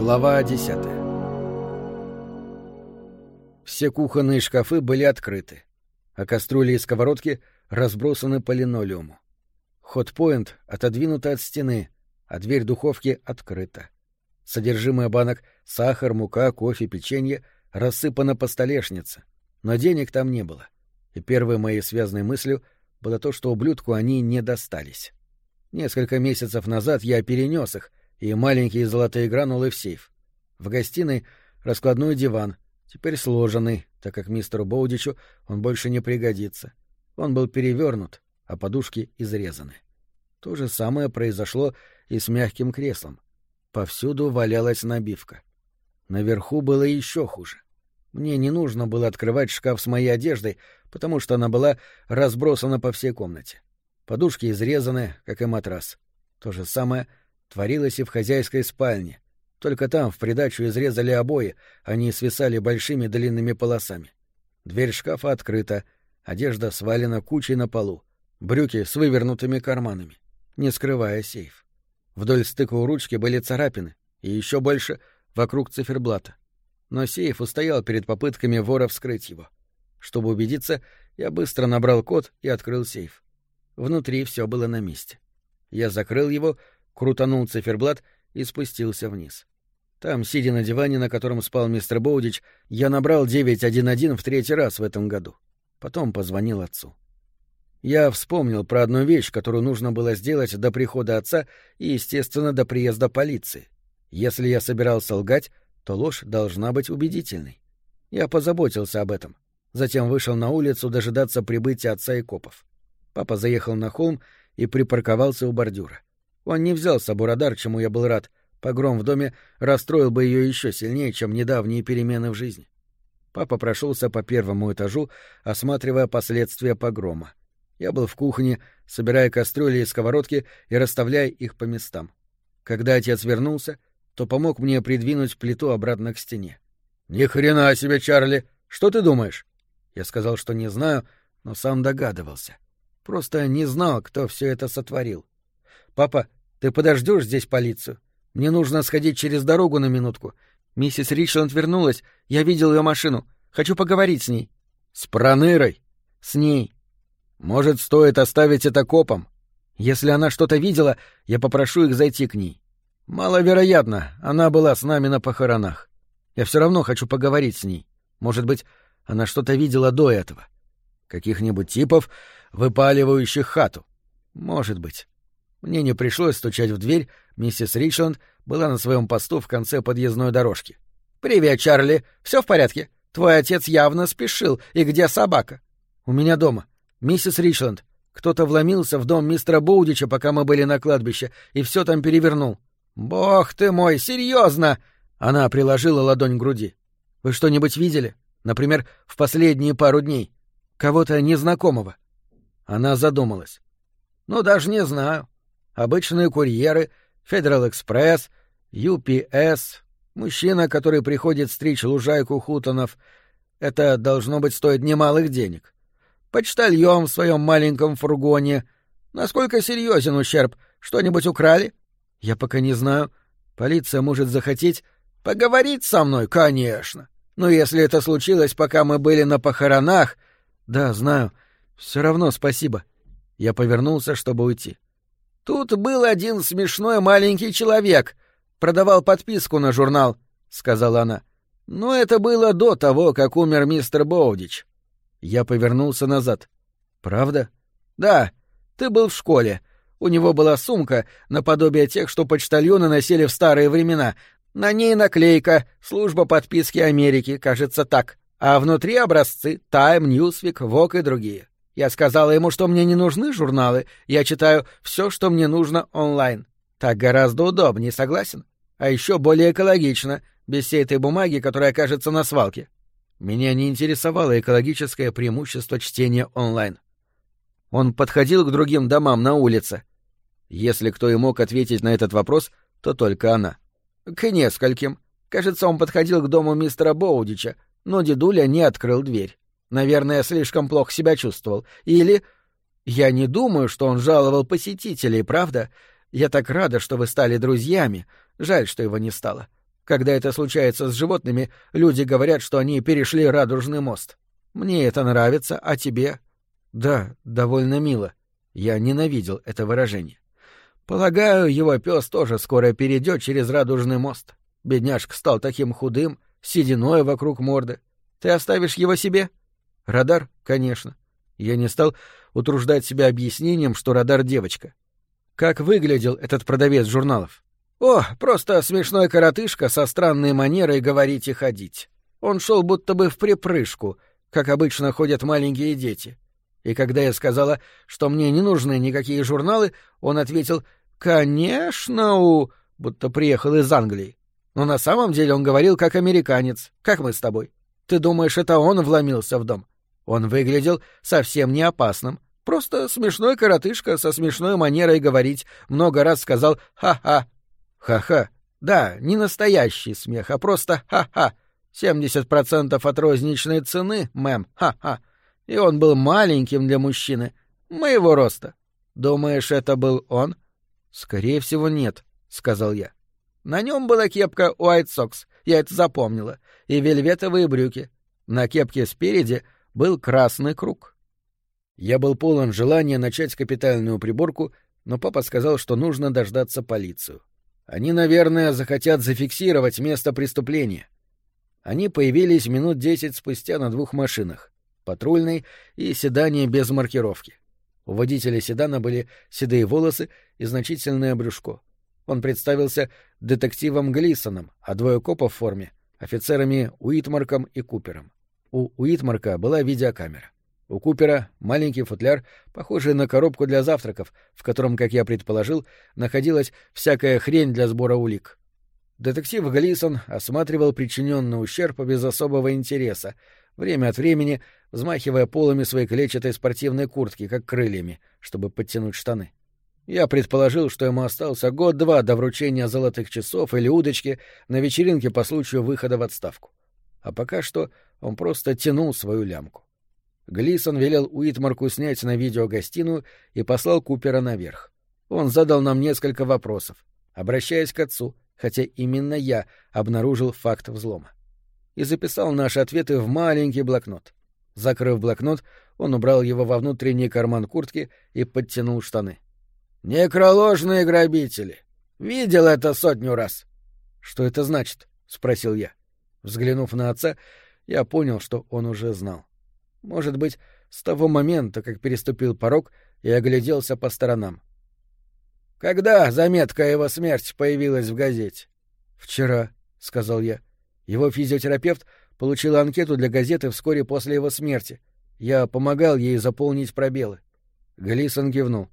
Глава 10. Все кухонные шкафы были открыты, а кастрюли и сковородки разбросаны по линолеуму. Хотпоинт отодвинут от стены, а дверь духовки открыта. Содержимое банок — сахар, мука, кофе, печенье — рассыпано по столешнице, но денег там не было. И первой моей связанной мыслью было то, что ублюдку они не достались. Несколько месяцев назад я перенес их, и маленькие золотые гранулы в сейф. В гостиной раскладной диван, теперь сложенный, так как мистеру Боудичу он больше не пригодится. Он был перевернут, а подушки изрезаны. То же самое произошло и с мягким креслом. Повсюду валялась набивка. Наверху было еще хуже. Мне не нужно было открывать шкаф с моей одеждой, потому что она была разбросана по всей комнате. Подушки изрезаны, как и матрас. То же самое творилось и в хозяйской спальне. Только там в придачу изрезали обои, они свисали большими длинными полосами. Дверь шкафа открыта, одежда свалена кучей на полу, брюки с вывернутыми карманами, не скрывая сейф. Вдоль стыка у ручки были царапины, и еще больше вокруг циферблата. Но сейф устоял перед попытками вора вскрыть его. Чтобы убедиться, я быстро набрал код и открыл сейф. Внутри все было на месте. Я закрыл его, крутанул циферблат и спустился вниз. Там, сидя на диване, на котором спал мистер Боудич, я набрал 911 в третий раз в этом году. Потом позвонил отцу. Я вспомнил про одну вещь, которую нужно было сделать до прихода отца и, естественно, до приезда полиции. Если я собирался лгать, то ложь должна быть убедительной. Я позаботился об этом. Затем вышел на улицу дожидаться прибытия отца и копов. Папа заехал на холм и припарковался у бордюра. Он не взял с собой радар, чему я был рад. Погром в доме расстроил бы ее еще сильнее, чем недавние перемены в жизни. Папа прошелся по первому этажу, осматривая последствия погрома. Я был в кухне, собирая кастрюли и сковородки и расставляя их по местам. Когда отец вернулся, то помог мне придвинуть плиту обратно к стене. «Ни хрена себе, Чарли! Что ты думаешь?» Я сказал, что не знаю, но сам догадывался. Просто не знал, кто все это сотворил. «Папа, ты подождешь здесь полицию? Мне нужно сходить через дорогу на минутку. Миссис Ричленд вернулась, я видел ее машину. Хочу поговорить с ней». «С Пронырой?» «С ней». «Может, стоит оставить это копам? Если она что-то видела, я попрошу их зайти к ней». «Маловероятно, она была с нами на похоронах. Я все равно хочу поговорить с ней. Может быть, она что-то видела до этого. Каких-нибудь типов, выпаливающих хату. Может быть». Мне не пришлось стучать в дверь, миссис Ричленд была на своем посту в конце подъездной дорожки. «Привет, Чарли. Все в порядке? Твой отец явно спешил. И где собака?» «У меня дома. Миссис Ричленд, кто-то вломился в дом мистера Боудича, пока мы были на кладбище, и все там перевернул». «Бог ты мой, серьезно!» Она приложила ладонь к груди. «Вы что-нибудь видели? Например, в последние пару дней? Кого-то незнакомого?» Она задумалась. «Ну, даже не знаю. Обычные курьеры, Федерал Экспресс, UPS, мужчина, который приходит стричь лужайку Хутонов. Это, должно быть, стоит немалых денег. Почтальон в своем маленьком фургоне. Насколько серьезен ущерб? Что-нибудь украли?» «Я пока не знаю. Полиция может захотеть...» «Поговорить со мной? Конечно. Но если это случилось, пока мы были на похоронах...» «Да, знаю. Все равно спасибо». Я повернулся, чтобы уйти. «Тут был один смешной маленький человек. Продавал подписку на журнал», — сказала она. «Но это было до того, как умер мистер Боудич». Я повернулся назад. «Правда?» «Да. Ты был в школе. У него была сумка, наподобие тех, что почтальоны носили в старые времена. На ней наклейка «Служба подписки Америки», кажется, так. А внутри образцы «Тайм», «Ньюсвик», «Вог» и другие. Я сказала ему, что мне не нужны журналы, я читаю все, что мне нужно онлайн. Так гораздо удобнее, согласен? А еще более экологично, без всей этой бумаги, которая окажется на свалке». Меня не интересовало экологическое преимущество чтения онлайн. Он подходил к другим домам на улице. Если кто и мог ответить на этот вопрос, то только она. К нескольким. Кажется, он подходил к дому мистера Боудича, но дедуля не открыл дверь. Наверное, слишком плохо себя чувствовал. Или... Я не думаю, что он жаловал посетителей, правда? Я так рада, что вы стали друзьями. Жаль, что его не стало. Когда это случается с животными, люди говорят, что они перешли радужный мост. Мне это нравится, а тебе? Да, довольно мило. Я ненавидел это выражение. Полагаю, его пес тоже скоро перейдет через радужный мост. Бедняжка стал таким худым, сединой вокруг морды. Ты оставишь его себе? Радар, конечно. Я не стал утруждать себя объяснением, что Радар — девочка. Как выглядел этот продавец журналов? О, просто смешной коротышка со странной манерой говорить и ходить. Он шел будто бы вприпрыжку, как обычно ходят маленькие дети. И когда я сказала, что мне не нужны никакие журналы, он ответил «Конечно, будто приехал из Англии. Но на самом деле он говорил как американец, как мы с тобой. Ты думаешь, это он вломился в дом? Он выглядел совсем не опасным. Просто смешной коротышка со смешной манерой говорить. Много раз сказал «ха-ха». Ха-ха. Да, не настоящий смех, а просто ха-ха. 70% от розничной цены, мэм, ха-ха. И он был маленьким для мужчины, моего роста. Думаешь, это был он? Скорее всего, нет, сказал я. На нем была кепка White Sox, я это запомнила, и вельветовые брюки. На кепке спереди был красный круг. Я был полон желания начать капитальную приборку, но папа сказал, что нужно дождаться полицию. Они, наверное, захотят зафиксировать место преступления. Они появились минут 10 спустя на 2 машинах — патрульной и седане без маркировки. У водителя седана были седые волосы и значительное брюшко. Он представился детективом Глисоном, а 2 копа в форме — офицерами Уитмарком и Купером. У Уитмарка была видеокамера. У Купера маленький футляр, похожий на коробку для завтраков, в котором, как я предположил, находилась всякая хрень для сбора улик. Детектив Глисон осматривал причиненный ущерб без особого интереса, время от времени взмахивая полами своей клетчатой спортивной куртки, как крыльями, чтобы подтянуть штаны. Я предположил, что ему остался год-два до вручения золотых часов или удочки на вечеринке по случаю выхода в отставку. А пока что он просто тянул свою лямку. Глисон велел Уитмарку снять на видео гостиную и послал Купера наверх. Он задал нам несколько вопросов, обращаясь к отцу, хотя именно я обнаружил факт взлома. И записал наши ответы в маленький блокнот. Закрыв блокнот, он убрал его во внутренний карман куртки и подтянул штаны. «Некроложные грабители! Видел это 100 раз!» «Что это значит?» — спросил я. Взглянув на отца, я понял, что он уже знал. Может быть, с того момента, как переступил порог и огляделся по сторонам. «Когда заметка о его смерти появилась в газете?» «Вчера», — сказал я. «Его физиотерапевт получил анкету для газеты вскоре после его смерти. Я помогал ей заполнить пробелы». Глисон кивнул.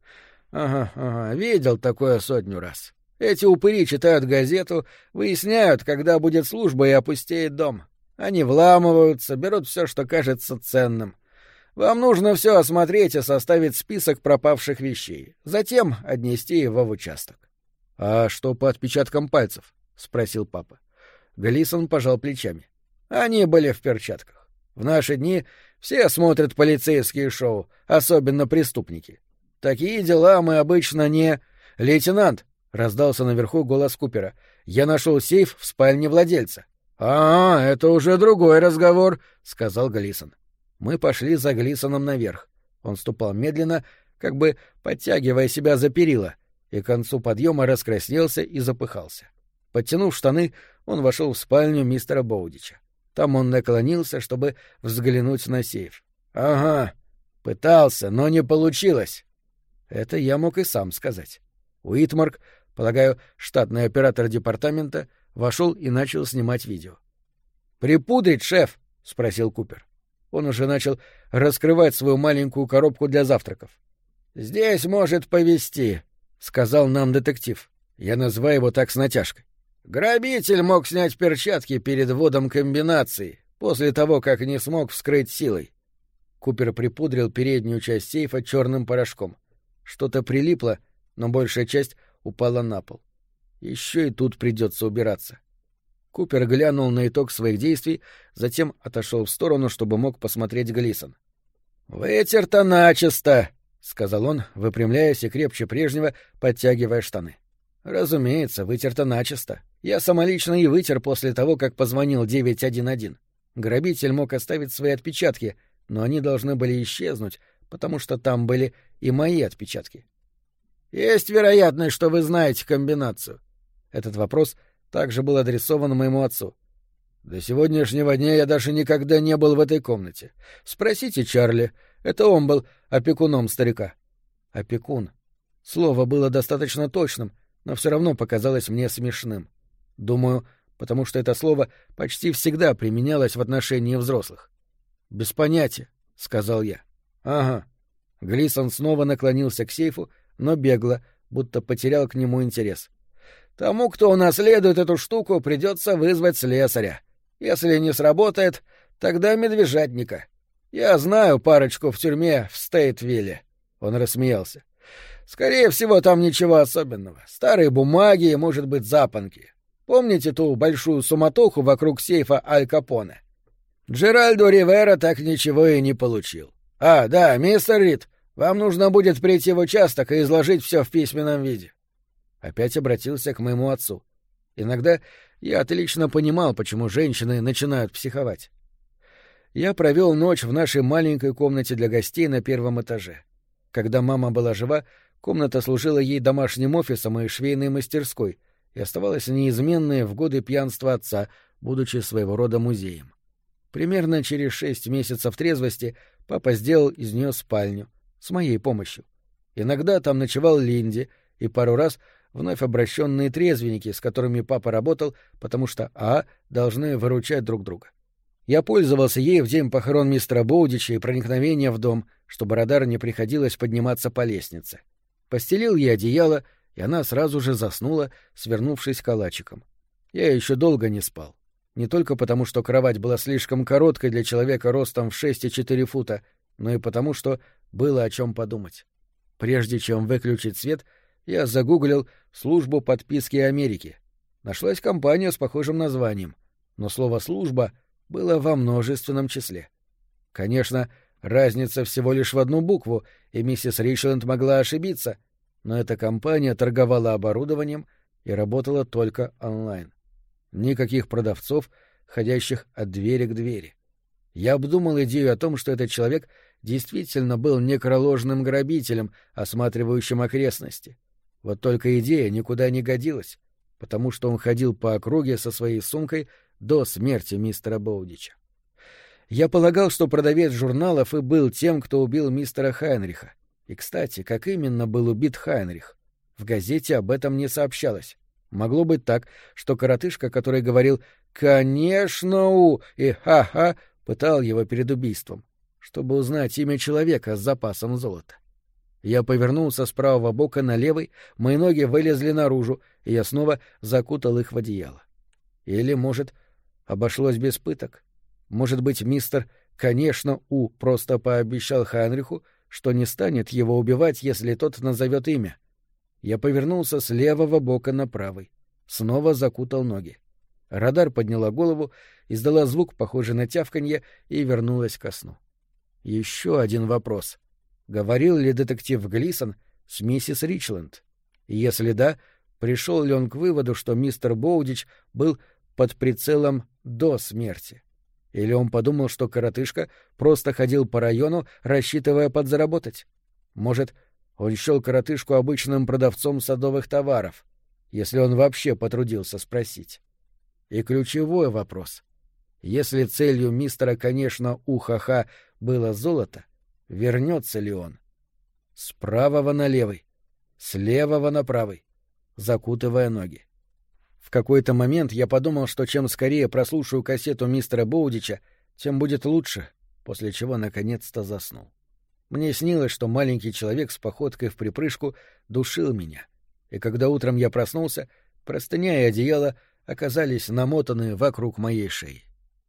«Ага, видел такое 100 раз. Эти упыри читают газету, выясняют, когда будет служба и опустеет дом. Они вламываются, берут все, что кажется ценным. Вам нужно все осмотреть и составить список пропавших вещей, затем отнести его в участок». «А что по отпечаткам пальцев?» — спросил папа. Глисон пожал плечами. «Они были в перчатках. В наши дни все смотрят полицейские шоу, особенно преступники. Такие дела мы обычно не...» «Лейтенант!» — раздался наверху голос Купера. «Я нашел сейф в спальне владельца». «А, это уже другой разговор», — сказал Глисон. Мы пошли за Глисоном наверх. Он ступал медленно, как бы подтягивая себя за перила, и к концу подъема раскраснелся и запыхался. Подтянув штаны, он вошел в спальню мистера Боудича. Там он наклонился, чтобы взглянуть на сейф. «Ага, пытался, но не получилось». Это я мог и сам сказать. Уитмарк, полагаю, штатный оператор департамента, вошел и начал снимать видео. «Припудрить, шеф?» — спросил Купер. Он уже начал раскрывать свою маленькую коробку для завтраков. «Здесь может повезти», — сказал нам детектив. Я называю его так с натяжкой. «Грабитель мог снять перчатки перед вводом комбинации, после того, как не смог вскрыть силой». Купер припудрил переднюю часть сейфа черным порошком. Что-то прилипло, но большая часть упала на пол. Еще и тут придется убираться. Купер глянул на итог своих действий, затем отошел в сторону, чтобы мог посмотреть Глисон. «Вытерто начисто», — сказал он, выпрямляясь и крепче прежнего, подтягивая штаны. Разумеется, вытерто начисто. Я самолично и вытер после того, как позвонил 911. Грабитель мог оставить свои отпечатки, но они должны были исчезнуть, потому что там были и мои отпечатки. Есть вероятность, что вы знаете комбинацию. Этот вопрос также был адресован моему отцу. До сегодняшнего дня я даже никогда не был в этой комнате. Спросите Чарли. Это он был опекуном старика. Опекун. Слово было достаточно точным, но все равно показалось мне смешным. Думаю, потому что это слово почти всегда применялось в отношении взрослых. «Без понятия», — сказал я. «Ага». Глисон снова наклонился к сейфу, но бегло, будто потерял к нему интерес. «Тому, кто унаследует эту штуку, придется вызвать слесаря. Если не сработает, тогда медвежатника. Я знаю парочку в тюрьме в Стейтвилле». Он рассмеялся. «Скорее всего, там ничего особенного. Старые бумаги и, может быть, запонки. Помните ту большую суматоху вокруг сейфа Аль Капоне? Джеральдо Ривера так ничего и не получил. А, да, мистер Рид, вам нужно будет прийти в участок и изложить все в письменном виде». Опять обратился к моему отцу. Иногда я отлично понимал, почему женщины начинают психовать. Я провел ночь в нашей маленькой комнате для гостей на первом этаже. Когда мама была жива, комната служила ей домашним офисом и швейной мастерской и оставалась неизменной в годы пьянства отца, будучи своего рода музеем. Примерно через 6 месяцев трезвости папа сделал из нее спальню, с моей помощью. Иногда там ночевал Линди и пару раз вновь обращенные трезвенники, с которыми папа работал, потому что должны выручать друг друга. Я пользовался ей в день похорон мистера Боудича и проникновения в дом, чтобы Радар не приходилось подниматься по лестнице. Постелил ей одеяло, и она сразу же заснула, свернувшись калачиком. Я еще долго не спал. Не только потому, что кровать была слишком короткой для человека ростом в 6,4 фута, но и потому, что было о чем подумать. Прежде чем выключить свет, я загуглил «Службу подписки Америки». Нашлась компания с похожим названием, но слово «служба» было во множественном числе. Конечно, разница всего лишь в одну букву, и миссис Ричленд могла ошибиться, но эта компания торговала оборудованием и работала только онлайн. Никаких продавцов, ходящих от двери к двери. Я обдумал идею о том, что этот человек действительно был некроложным грабителем, осматривающим окрестности. Вот только идея никуда не годилась, потому что он ходил по округе со своей сумкой до смерти мистера Боудича. Я полагал, что продавец журналов и был тем, кто убил мистера Хайнриха. И, кстати, как именно был убит Хайнрих? В газете об этом не сообщалось. Могло быть так, что коротышка, который говорил «конечно» и «ха-ха», пытал его перед убийством, чтобы узнать имя человека с запасом золота. Я повернулся с правого бока на левый, мои ноги вылезли наружу, и я снова закутал их в одеяло. Или, может, обошлось без пыток? Может быть, мистер «конечно» просто пообещал Хайнриху, что не станет его убивать, если тот назовет имя. Я повернулся с левого бока на правый. Снова закутал ноги. Радар подняла голову, издала звук, похожий на тявканье, и вернулась ко сну. Еще один вопрос. Говорил ли детектив Глисон с миссис Ричленд? И если да, пришел ли он к выводу, что мистер Боудич был под прицелом до смерти? Или он подумал, что коротышка просто ходил по району, рассчитывая подзаработать? Может, он счел коротышку обычным продавцом садовых товаров, если он вообще потрудился спросить? И ключевой вопрос. Если целью мистера, конечно, Ухаха было золото, вернется ли он? С правого на левый, с левого на правый, закутывая ноги. В какой-то момент я подумал, что чем скорее прослушаю кассету мистера Боудича, тем будет лучше, после чего наконец-то заснул. Мне снилось, что маленький человек с походкой вприпрыжку душил меня, и когда утром я проснулся, простыня и одеяло оказались намотаны вокруг моей шеи.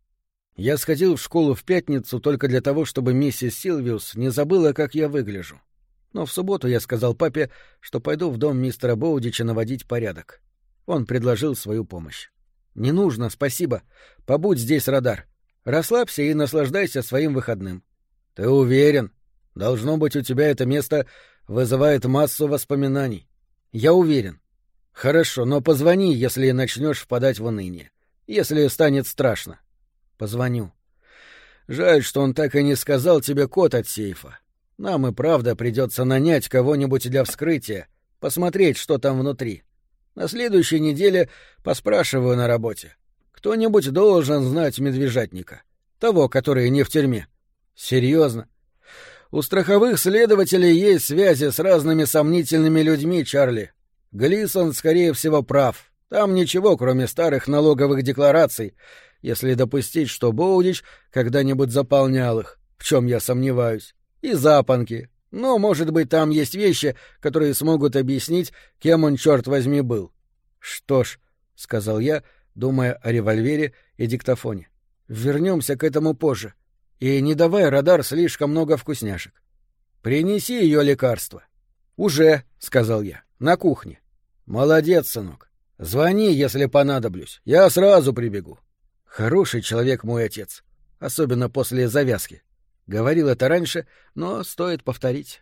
Я сходил в школу в пятницу только для того, чтобы миссис Силвиус не забыла, как я выгляжу. Но в субботу я сказал папе, что пойду в дом мистера Боудича наводить порядок. Он предложил свою помощь. «Не нужно, спасибо. Побудь здесь, Радар. Расслабься и наслаждайся своим выходным». «Ты уверен? Должно быть, у тебя это место вызывает массу воспоминаний». «Я уверен». Хорошо, но позвони, если начнешь впадать в уныние. Если станет страшно. Позвоню. Жаль, что он так и не сказал тебе код от сейфа. Нам и правда придется нанять кого-нибудь для вскрытия, посмотреть, что там внутри. На следующей неделе поспрашиваю на работе. Кто-нибудь должен знать медвежатника. Того, который не в тюрьме. Серьезно. У страховых следователей есть связи с разными сомнительными людьми, Чарли. Глисон, скорее всего, прав. Там ничего, кроме старых налоговых деклараций, если допустить, что Боудич когда-нибудь заполнял их, в чем я сомневаюсь, и запонки. Но, может быть, там есть вещи, которые смогут объяснить, кем он, черт возьми, был. — Что ж, — сказал я, думая о револьвере и диктофоне, — вернемся к этому позже. И не давай, радар, слишком много вкусняшек. Принеси ее лекарство. — Уже, — сказал я, — на кухне. — Молодец, сынок. Звони, если понадоблюсь. Я сразу прибегу. Хороший человек мой отец, особенно после завязки. Говорил это раньше, но стоит повторить.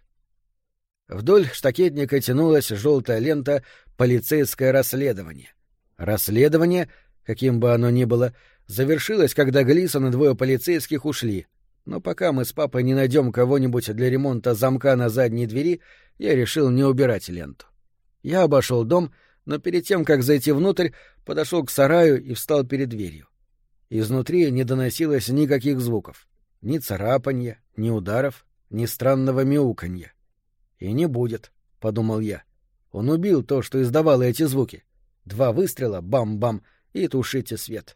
Вдоль штакетника тянулась желтая лента «Полицейское расследование». Расследование, каким бы оно ни было, завершилось, когда Глисон и двое полицейских ушли. Но пока мы с папой не найдем кого-нибудь для ремонта замка на задней двери, я решил не убирать ленту. Я обошел дом, но перед тем, как зайти внутрь, подошел к сараю и встал перед дверью. Изнутри не доносилось никаких звуков. Ни царапанья, ни ударов, ни странного мяуканья. «И не будет», — подумал я. Он убил то, что издавало эти звуки. 2 выстрела, бам-бам, и тушите свет.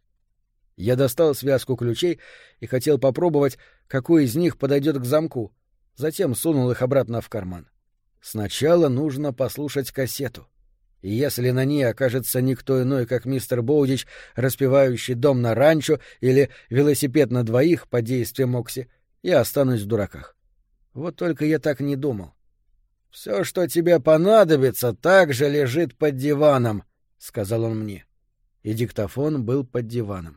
Я достал связку ключей и хотел попробовать, какой из них подойдет к замку. Затем сунул их обратно в карман. Сначала нужно послушать кассету. И если на ней окажется никто иной, как мистер Боудич, распевающий «Дом на ранчо» или «Велосипед на двоих» под действием Окси, я останусь в дураках. Вот только я так не думал. «Все, что тебе понадобится, также лежит под диваном», — сказал он мне. И диктофон был под диваном.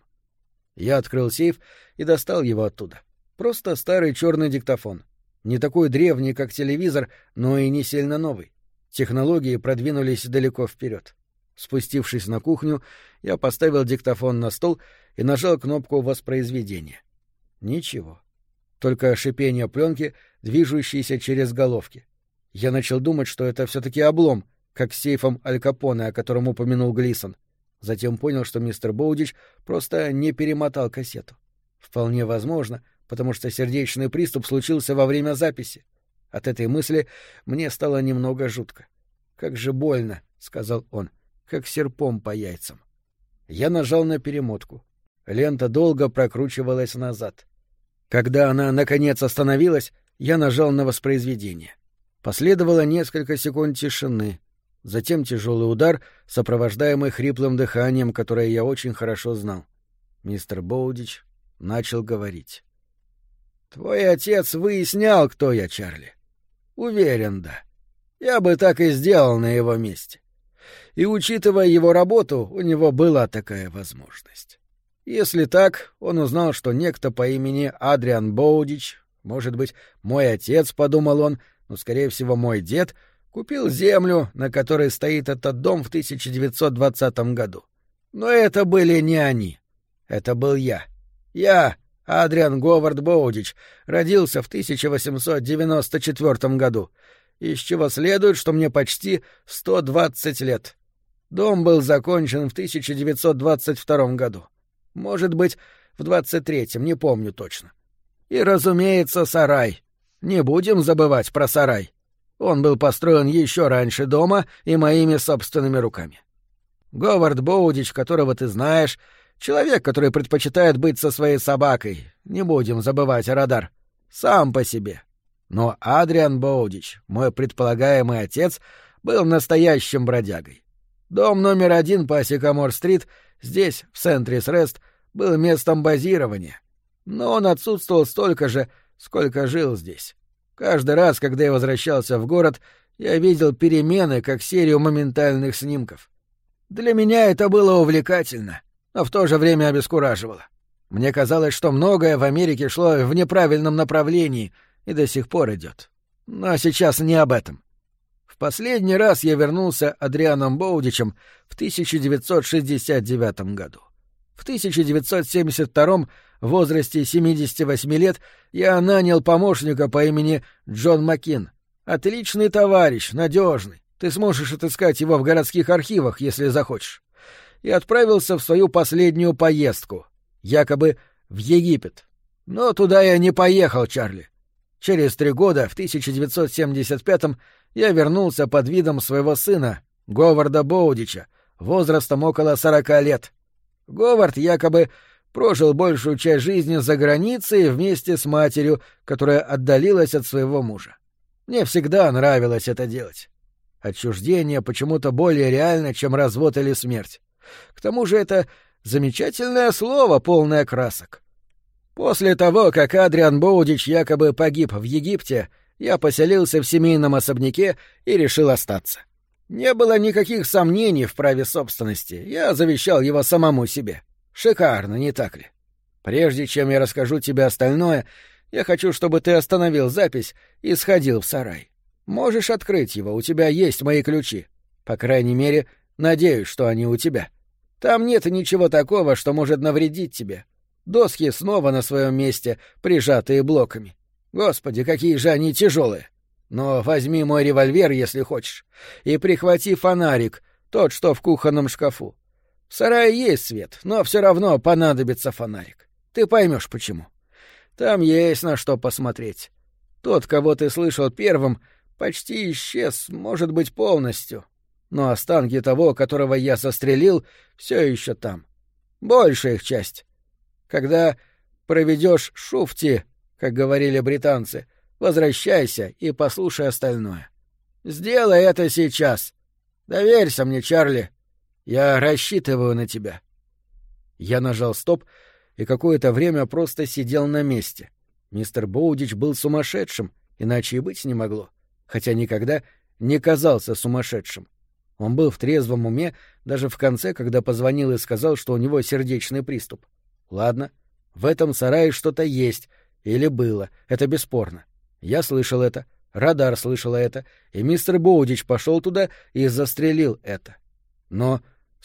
Я открыл сейф и достал его оттуда. Просто старый черный диктофон. Не такой древний, как телевизор, но и не сильно новый. Технологии продвинулись далеко вперед. Спустившись на кухню, я поставил диктофон на стол и нажал кнопку воспроизведения. Ничего. Только шипение пленки, движущейся через головки. Я начал думать, что это все-таки облом, как с сейфом Аль Капоне, о котором упомянул Глисон. Затем понял, что мистер Боудич просто не перемотал кассету. Вполне возможно, потому что сердечный приступ случился во время записи. От этой мысли мне стало немного жутко. «Как же больно», — сказал он, — «как серпом по яйцам». Я нажал на перемотку. Лента долго прокручивалась назад. Когда она, наконец, остановилась, я нажал на воспроизведение. Последовало несколько секунд тишины, затем тяжелый удар, сопровождаемый хриплым дыханием, которое я очень хорошо знал. Мистер Боудич начал говорить. «Твой отец выяснял, кто я, Чарли. Уверен, да. Я бы так и сделал на его месте. И, учитывая его работу, у него была такая возможность. Если так, он узнал, что некто по имени Адриан Боудич, может быть, мой отец, подумал он, но, скорее всего, мой дед, купил землю, на которой стоит этот дом в 1920 году. Но это были не они. Это был я. Я, Адриан Говард Боудич, родился в 1894 году, из чего следует, что мне почти 120 лет. Дом был закончен в 1922 году. Может быть, в 23-м, не помню точно. И, разумеется, сарай. Не будем забывать про сарай. Он был построен еще раньше дома и моими собственными руками. Говард Боудич, которого ты знаешь, человек, который предпочитает быть со своей собакой. Не будем забывать, радар. Сам по себе. Но Адриан Боудич, мой предполагаемый отец, был настоящим бродягой. Дом номер 1 по Сикамор-стрит, здесь, в Сентрис-Рест, был местом базирования. Но он отсутствовал столько же, сколько жил здесь. Каждый раз, когда я возвращался в город, я видел перемены, как серию моментальных снимков. Для меня это было увлекательно, но в то же время обескураживало. Мне казалось, что многое в Америке шло в неправильном направлении и до сих пор идет. Но сейчас не об этом. В последний раз я вернулся Адрианом Боудичем в 1969 году. В 1972 в возрасте 78 лет я нанял помощника по имени Джон Маккин. Отличный товарищ, надежный. Ты сможешь отыскать его в городских архивах, если захочешь. И отправился в свою последнюю поездку, якобы в Египет. Но туда я не поехал, Чарли. Через 3 года, в 1975-м, я вернулся под видом своего сына, Говарда Боудича, возрастом около 40 лет. Говард якобы прожил большую часть жизни за границей вместе с матерью, которая отдалилась от своего мужа. Мне всегда нравилось это делать. Отчуждение почему-то более реально, чем развод или смерть. К тому же это замечательное слово, полное красок. После того, как Адриан Боудич якобы погиб в Египте, я поселился в семейном особняке и решил остаться. Не было никаких сомнений в праве собственности, я завещал его самому себе. Шикарно, не так ли? Прежде чем я расскажу тебе остальное, я хочу, чтобы ты остановил запись и сходил в сарай. Можешь открыть его, у тебя есть мои ключи. По крайней мере, надеюсь, что они у тебя. Там нет ничего такого, что может навредить тебе. Доски снова на своем месте, прижатые блоками. Господи, какие же они тяжелые. Но возьми мой револьвер, если хочешь, и прихвати фонарик, тот, что в кухонном шкафу. В сарае есть свет, но все равно понадобится фонарик. Ты поймешь, почему. Там есть на что посмотреть. Тот, кого ты слышал первым, почти исчез, может быть, полностью. Но останки того, которого я застрелил, все еще там. Большая их часть. Когда проведешь шуфти, как говорили британцы, возвращайся и послушай остальное. Сделай это сейчас. Доверься мне, Чарли. Я рассчитываю на тебя. Я нажал стоп и какое-то время просто сидел на месте. Мистер Боудич был сумасшедшим, иначе и быть не могло, хотя никогда не казался сумасшедшим. Он был в трезвом уме даже в конце, когда позвонил и сказал, что у него сердечный приступ. Ладно, в этом сарае что-то есть, или было, это бесспорно. Я слышал это, радар слышал это, и мистер Боудич пошел туда и застрелил это. Но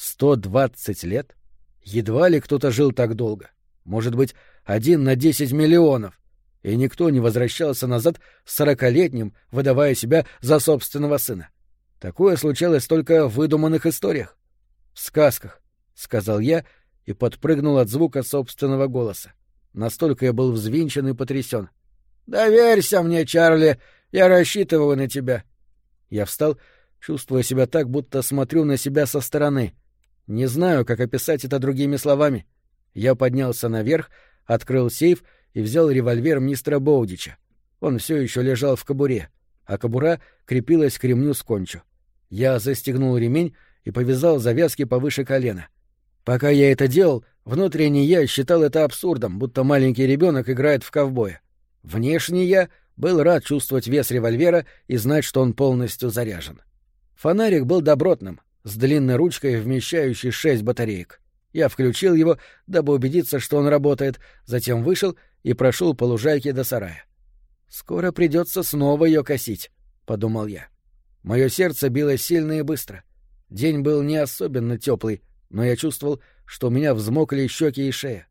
120 лет? Едва ли кто-то жил так долго. Может быть, 1 на 10 миллионов. И никто не возвращался назад с 40-летним, выдавая себя за собственного сына. Такое случалось только в выдуманных историях. В сказках, — сказал я и подпрыгнул от звука собственного голоса. Настолько я был взвинчен и потрясен. «Доверься мне, Чарли, я рассчитываю на тебя». Я встал, чувствуя себя так, будто смотрю на себя со стороны. Не знаю, как описать это другими словами. Я поднялся наверх, открыл сейф и взял револьвер мистера Боудича. Он все еще лежал в кобуре, а кобура крепилась к ремню скончу. Я застегнул ремень и повязал завязки повыше колена. Пока я это делал, внутренне я считал это абсурдом, будто маленький ребенок играет в ковбоя. Внешне я был рад чувствовать вес револьвера и знать, что он полностью заряжен. Фонарик был добротным, с длинной ручкой, вмещающей 6 батареек. Я включил его, дабы убедиться, что он работает, затем вышел и прошел по лужайке до сарая. «Скоро придется снова ее косить», — подумал я. Мое сердце билось сильно и быстро. День был не особенно теплый, но я чувствовал, что у меня взмокли щеки и шея.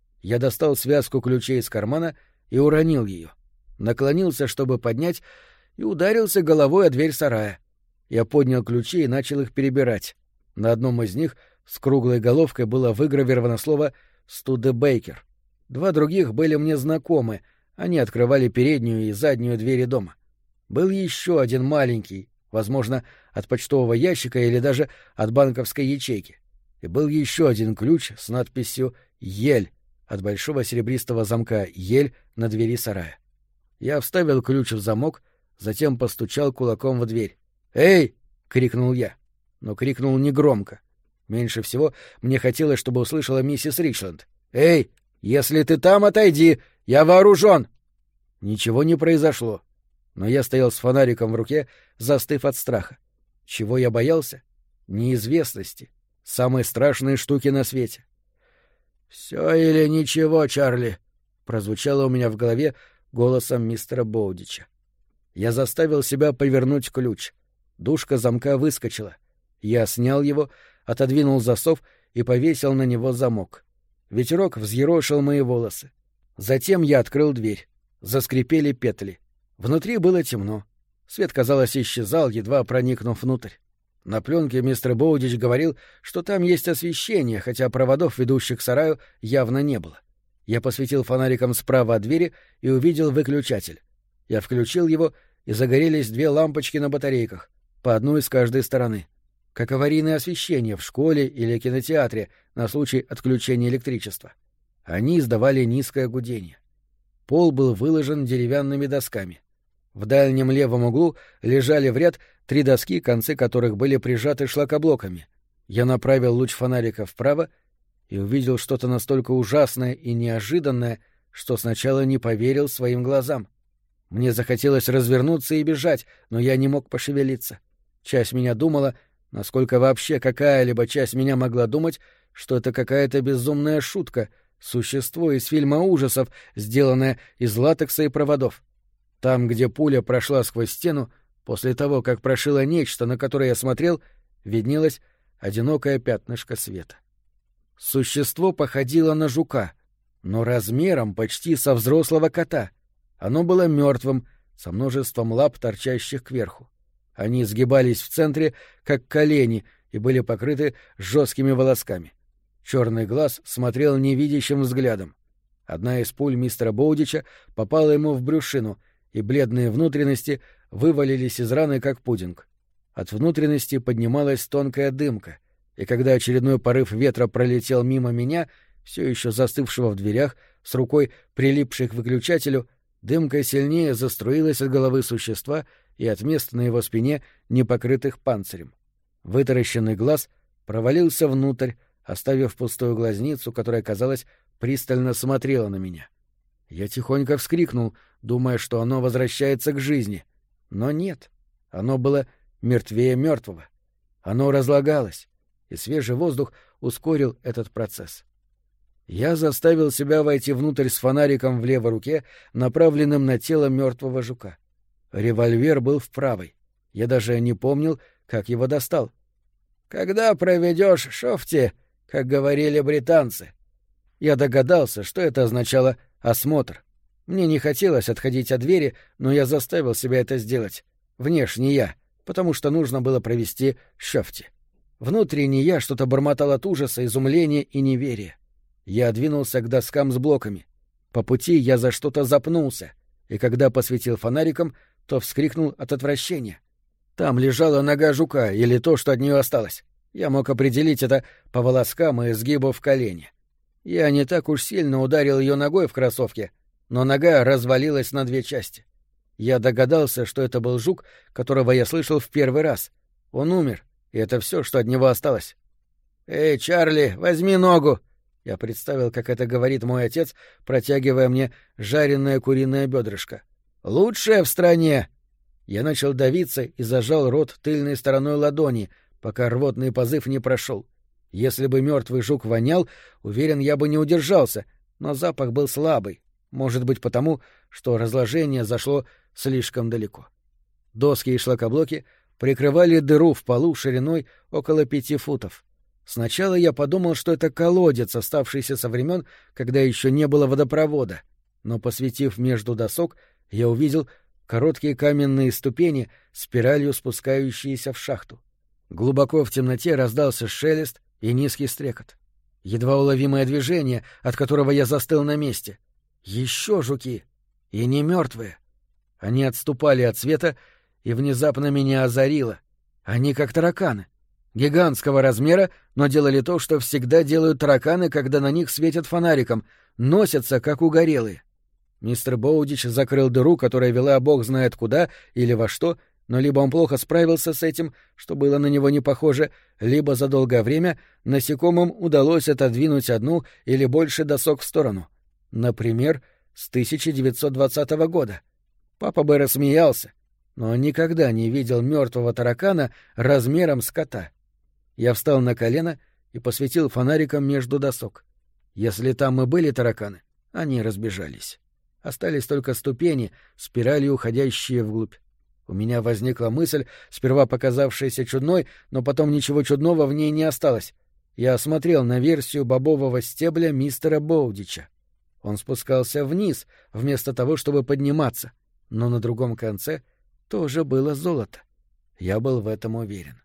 Я достал связку ключей из кармана и уронил ее. Наклонился, чтобы поднять, и ударился головой о дверь сарая. Я поднял ключи и начал их перебирать. На одном из них с круглой головкой было выгравировано слово «Студебейкер». 2 других были мне знакомы, они открывали переднюю и заднюю двери дома. Был еще один маленький, возможно, от почтового ящика или даже от банковской ячейки. И был еще один ключ с надписью «Ель» от большого серебристого замка «Ель» на двери сарая. Я вставил ключ в замок, затем постучал кулаком в дверь. «Эй!» — крикнул я, но крикнул негромко. Меньше всего мне хотелось, чтобы услышала миссис Ричленд. «Эй! Если ты там, отойди! Я вооружен!» Ничего не произошло, но я стоял с фонариком в руке, застыв от страха. Чего я боялся? Неизвестности. Самой страшной штуки на свете. «Все или ничего, Чарли?» — прозвучало у меня в голове голосом мистера Боудича. Я заставил себя повернуть ключ. Дужка замка выскочила. Я снял его, отодвинул засов и повесил на него замок. Ветерок взъерошил мои волосы. Затем я открыл дверь. Заскрипели петли. Внутри было темно. Свет, казалось, исчезал, едва проникнув внутрь. На пленке мистер Боудич говорил, что там есть освещение, хотя проводов, ведущих к сараю, явно не было. Я посветил фонариком справа от двери и увидел выключатель. Я включил его, и загорелись 2 лампочки на батарейках, по одной с каждой стороны, как аварийное освещение в школе или кинотеатре на случай отключения электричества. Они издавали низкое гудение. Пол был выложен деревянными досками. В дальнем левом углу лежали в ряд 3 доски, концы которых были прижаты шлакоблоками. Я направил луч фонарика вправо и увидел что-то настолько ужасное и неожиданное, что сначала не поверил своим глазам. Мне захотелось развернуться и бежать, но я не мог пошевелиться. Часть меня думала, насколько вообще какая-либо часть меня могла думать, что это какая-то безумная шутка, существо из фильма ужасов, сделанное из латекса и проводов. Там, где пуля прошла сквозь стену, после того, как прошила нечто, на которое я смотрел, виднелось одинокое пятнышко света. Существо походило на жука, но размером почти со взрослого кота. Оно было мертвым, со множеством лап, торчащих кверху. Они сгибались в центре, как колени, и были покрыты жесткими волосками. Черный глаз смотрел невидящим взглядом. Одна из пуль мистера Боудича попала ему в брюшину, и бледные внутренности вывалились из раны, как пудинг. От внутренности поднималась тонкая дымка, и когда очередной порыв ветра пролетел мимо меня, все еще застывшего в дверях, с рукой прилипшей к выключателю, дымка сильнее заструилась от головы существа и от мест на его спине, не покрытых панцирем. Вытаращенный глаз провалился внутрь, оставив пустую глазницу, которая, казалось, пристально смотрела на меня. Я тихонько вскрикнул, думая, что оно возвращается к жизни. Но нет, оно было мертвее мертвого. Оно разлагалось, и свежий воздух ускорил этот процесс. Я заставил себя войти внутрь с фонариком в левой руке, направленным на тело мертвого жука. Револьвер был в правой. Я даже не помнил, как его достал. «Когда проведешь шофти, как говорили британцы». Я догадался, что это означало «осмотр». Мне не хотелось отходить от двери, но я заставил себя это сделать. Внешне я, потому что нужно было провести шофти. Внутренне я что-то бормотал от ужаса, изумления и неверия. Я двинулся к доскам с блоками. По пути я за что-то запнулся, и когда посветил фонариком, то вскрикнул от отвращения. Там лежала нога жука или то, что от нее осталось. Я мог определить это по волоскам и сгибу в колене. Я не так уж сильно ударил ее ногой в кроссовке, но нога развалилась на 2 части. Я догадался, что это был жук, которого я слышал в первый раз. Он умер, и это все, что от него осталось. «Эй, Чарли, возьми ногу!» Я представил, как это говорит мой отец, протягивая мне жареное куриное бедрышко. «Лучшее в стране!» Я начал давиться и зажал рот тыльной стороной ладони, пока рвотный позыв не прошел. Если бы мертвый жук вонял, уверен, я бы не удержался, но запах был слабый, может быть потому, что разложение зашло слишком далеко. Доски и шлакоблоки прикрывали дыру в полу шириной около 5 футов. Сначала я подумал, что это колодец, оставшийся со времен, когда еще не было водопровода, но, посветив между досок, я увидел короткие каменные ступени, спиралью спускающиеся в шахту. Глубоко в темноте раздался шелест и низкий стрекот. Едва уловимое движение, от которого я застыл на месте. Еще жуки! И не мертвые. Они отступали от света, и внезапно меня озарило. Они как тараканы. Гигантского размера, но делали то, что всегда делают тараканы, когда на них светят фонариком, носятся, как угорелые. Мистер Боудич закрыл дыру, которая вела бог знает куда или во что, но либо он плохо справился с этим, что было на него не похоже, либо за долгое время насекомым удалось отодвинуть 1 или больше досок в сторону. Например, с 1920 года. Папа бы рассмеялся, но он никогда не видел мертвого таракана размером с кота. Я встал на колено и посветил фонариком между досок. Если там и были тараканы, они разбежались. Остались только ступени, спиралью уходящие вглубь. У меня возникла мысль, сперва показавшаяся чудной, но потом ничего чудного в ней не осталось. Я смотрел на версию бобового стебля мистера Боудича. Он спускался вниз, вместо того, чтобы подниматься, но на другом конце тоже было золото. Я был в этом уверен.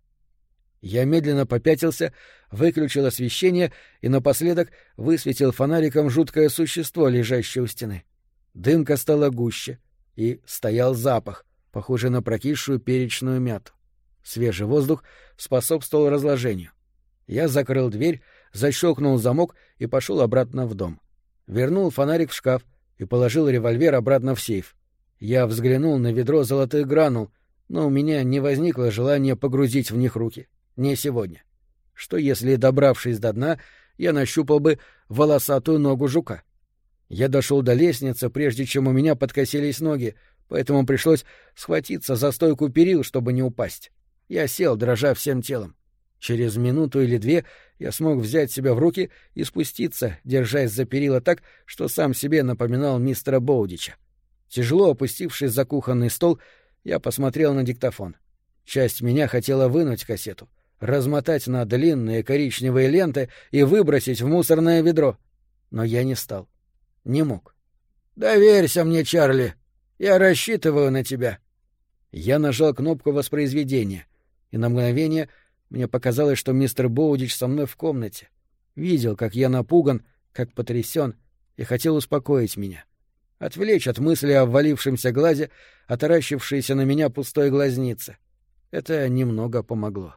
Я медленно попятился, выключил освещение и напоследок высветил фонариком жуткое существо, лежащее у стены. Дымка стала гуще, и стоял запах, похожий на прокисшую перечную мяту. Свежий воздух способствовал разложению. Я закрыл дверь, защелкнул замок и пошел обратно в дом. Вернул фонарик в шкаф и положил револьвер обратно в сейф. Я взглянул на ведро золотых гранул, но у меня не возникло желания погрузить в них руки. Не сегодня. Что если, добравшись до дна, я нащупал бы волосатую ногу жука? Я дошел до лестницы, прежде чем у меня подкосились ноги, поэтому пришлось схватиться за стойку перил, чтобы не упасть. Я сел, дрожа всем телом. Через минуту или две я смог взять себя в руки и спуститься, держась за перила так, что сам себе напоминал мистера Боудича. Тяжело опустившись за кухонный стол, я посмотрел на диктофон. Часть меня хотела вынуть кассету, размотать на длинные коричневые ленты и выбросить в мусорное ведро. Но я не стал. Не мог. «Доверься мне, Чарли. Я рассчитываю на тебя». Я нажал кнопку воспроизведения, и на мгновение мне показалось, что мистер Боудич со мной в комнате. Видел, как я напуган, как потрясен, и хотел успокоить меня. Отвлечь от мысли о ввалившемся глазе, отаращившейся на меня пустой глазнице. Это немного помогло.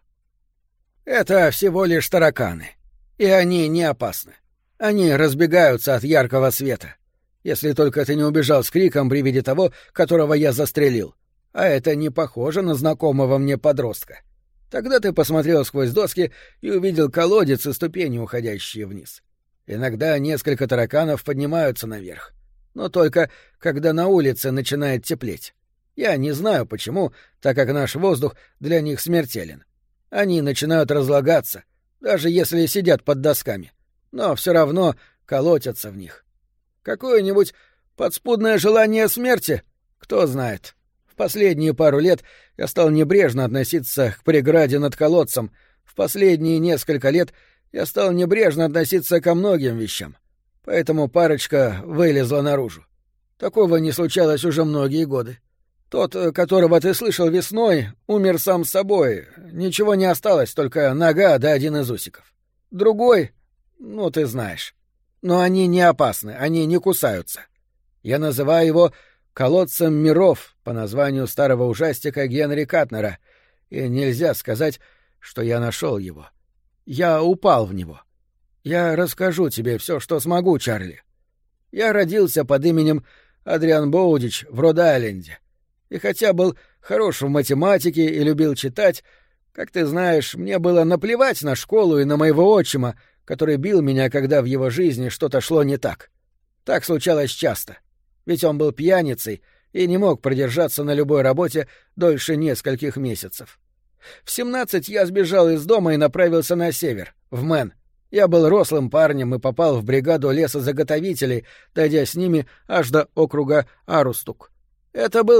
«Это всего лишь тараканы, и они не опасны. Они разбегаются от яркого света. Если только ты не убежал с криком при виде того, которого я застрелил. А это не похоже на знакомого мне подростка. Тогда ты посмотрел сквозь доски и увидел колодец и ступени, уходящие вниз. Иногда несколько тараканов поднимаются наверх. Но только когда на улице начинает теплеть. Я не знаю почему, так как наш воздух для них смертелен. Они начинают разлагаться, даже если сидят под досками, но все равно колотятся в них. Какое-нибудь подспудное желание смерти? Кто знает. В последние пару лет я стал небрежно относиться к преграде над колодцем. В последние несколько лет я стал небрежно относиться ко многим вещам. Поэтому парочка вылезла наружу. Такого не случалось уже многие годы. Тот, которого ты слышал весной, умер сам с собой. Ничего не осталось, только нога да один из усиков. Другой, ну, ты знаешь. Но они не опасны, они не кусаются. Я называю его «колодцем миров» по названию старого ужастика Генри Катнера, и нельзя сказать, что я нашел его. Я упал в него. Я расскажу тебе все, что смогу, Чарли. Я родился под именем Адриан Боудич в Род-Айленде. И хотя был хорош в математике и любил читать, как ты знаешь, мне было наплевать на школу и на моего отчима, который бил меня, когда в его жизни что-то шло не так. Так случалось часто. Ведь он был пьяницей и не мог продержаться на любой работе дольше нескольких месяцев. В 17 я сбежал из дома и направился на север, в Мэн. Я был рослым парнем и попал в бригаду лесозаготовителей, дойдя с ними аж до округа Арустук. Это был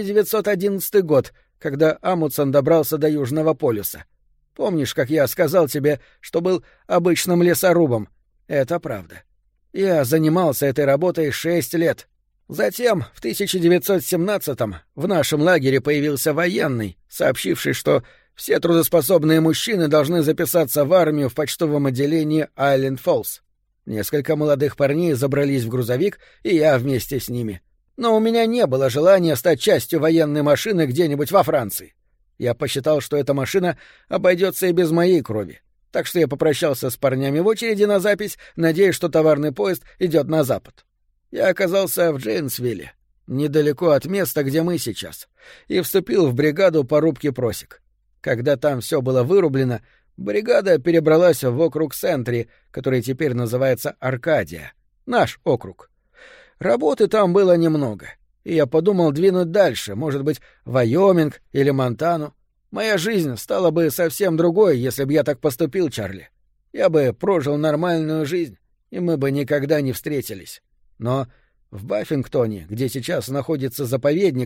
1911 год, когда Амундсен добрался до Южного полюса. Помнишь, как я сказал тебе, что был обычным лесорубом? Это правда. Я занимался этой работой 6 лет. Затем, в 1917-м, в нашем лагере появился военный, сообщивший, что все трудоспособные мужчины должны записаться в армию в почтовом отделении Айленд-Фоллс. Несколько молодых парней забрались в грузовик, и я вместе с ними. Но у меня не было желания стать частью военной машины где-нибудь во Франции. Я посчитал, что эта машина обойдется и без моей крови. Так что я попрощался с парнями в очереди на запись, надеясь, что товарный поезд идет на запад. Я оказался в Джейнсвилле, недалеко от места, где мы сейчас, и вступил в бригаду по рубке просек. Когда там все было вырублено, бригада перебралась в округ Сентри, который теперь называется Аркадия, наш округ. Работы там было немного, и я подумал двинуть дальше, может быть, в Вайоминг или Монтану. Моя жизнь стала бы совсем другой, если бы я так поступил, Чарли. Я бы прожил нормальную жизнь, и мы бы никогда не встретились. Но в Баффингтоне, где сейчас находится заповедник,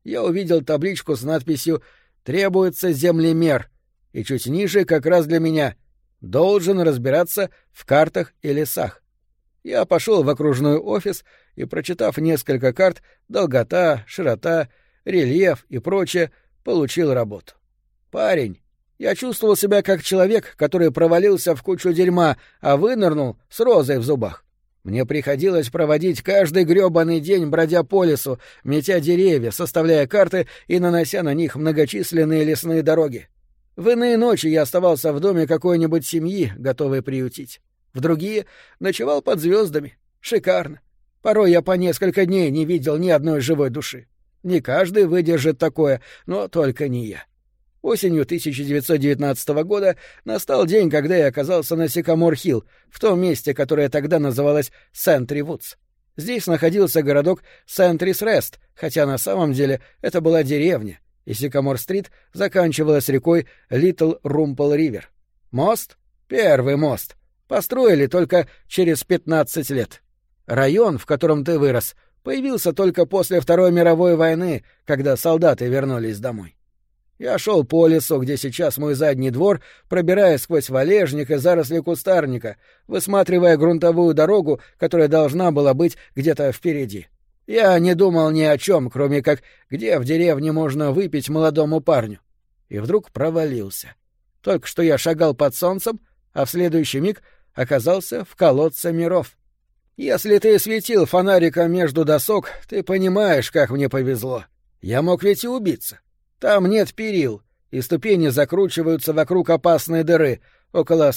я увидел табличку с надписью «Требуется землемер», и чуть ниже как раз для меня «Должен разбираться в картах и лесах». Я пошел в окружной офис и, прочитав несколько карт, долгота, широта, рельеф и прочее, получил работу. Парень, я чувствовал себя как человек, который провалился в кучу дерьма, а вынырнул с розой в зубах. Мне приходилось проводить каждый грёбаный день, бродя по лесу, метя деревья, составляя карты и нанося на них многочисленные лесные дороги. В иные ночи я оставался в доме какой-нибудь семьи, готовой приютить. В другие ночевал под звездами. Шикарно. Порой я по несколько дней не видел ни одной живой души. Не каждый выдержит такое, но только не я. Осенью 1919 года настал день, когда я оказался на Сикамор-Хилл, в том месте, которое тогда называлось Сентри-Вудс. Здесь находился городок Сентрис-Рест, хотя на самом деле это была деревня, и Сикамор-стрит заканчивалась рекой Литл-Румпл-Ривер. Мост? Первый мост. Построили только через 15 лет. Район, в котором ты вырос, появился только после Второй мировой войны, когда солдаты вернулись домой. Я шел по лесу, где сейчас мой задний двор, пробираясь сквозь валежник и заросли кустарника, высматривая грунтовую дорогу, которая должна была быть где-то впереди. Я не думал ни о чем, кроме как, где в деревне можно выпить молодому парню. И вдруг провалился. Только что я шагал под солнцем, а в следующий миг оказался в колодце миров. Если ты светил фонариком между досок, ты понимаешь, как мне повезло. Я мог ведь и убиться. Там нет перил, и ступени закручиваются вокруг опасной дыры, около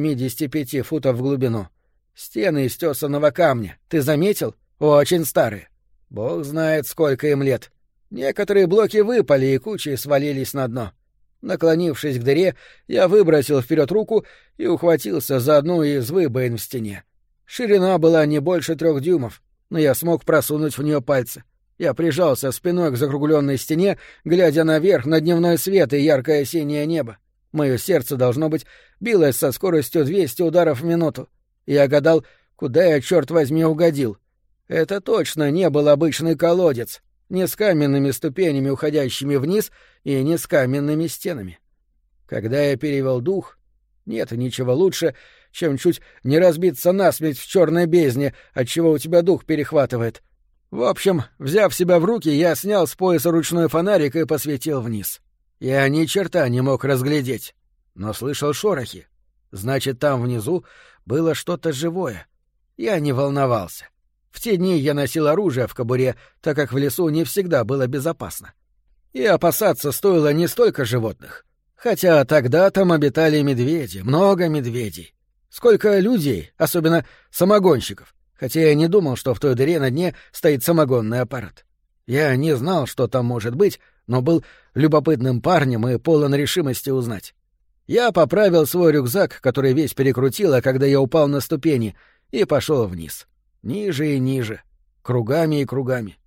175 футов в глубину. Стены из тесаного камня, ты заметил? Очень старые. Бог знает, сколько им лет. Некоторые блоки выпали, и кучей свалились на дно. Наклонившись к дыре, я выбросил вперед руку и ухватился за одну из выбоин в стене. Ширина была не больше 3 дюймов, но я смог просунуть в нее пальцы. Я прижался спиной к закругленной стене, глядя наверх на дневной свет и яркое синее небо. Мое сердце, должно быть, билось со скоростью 200 ударов в минуту. Я гадал, куда я, черт возьми, угодил. Это точно не был обычный колодец, не с каменными ступенями, уходящими вниз, и не с каменными стенами. Когда я перевел дух, нет ничего лучше, чем чуть не разбиться насмерть в черной бездне, отчего у тебя дух перехватывает. В общем, взяв себя в руки, я снял с пояса ручной фонарик и посветил вниз. Я ни черта не мог разглядеть, но слышал шорохи. Значит, там внизу было что-то живое. Я не волновался. В те дни я носил оружие в кобуре, так как в лесу не всегда было безопасно. И опасаться стоило не столько животных. Хотя тогда там обитали медведи, много медведей. Сколько людей, особенно самогонщиков. Хотя я не думал, что в той дыре на дне стоит самогонный аппарат. Я не знал, что там может быть, но был любопытным парнем и полон решимости узнать. Я поправил свой рюкзак, который весь перекрутило, когда я упал на ступени, и пошел вниз. Ниже и ниже, кругами и кругами.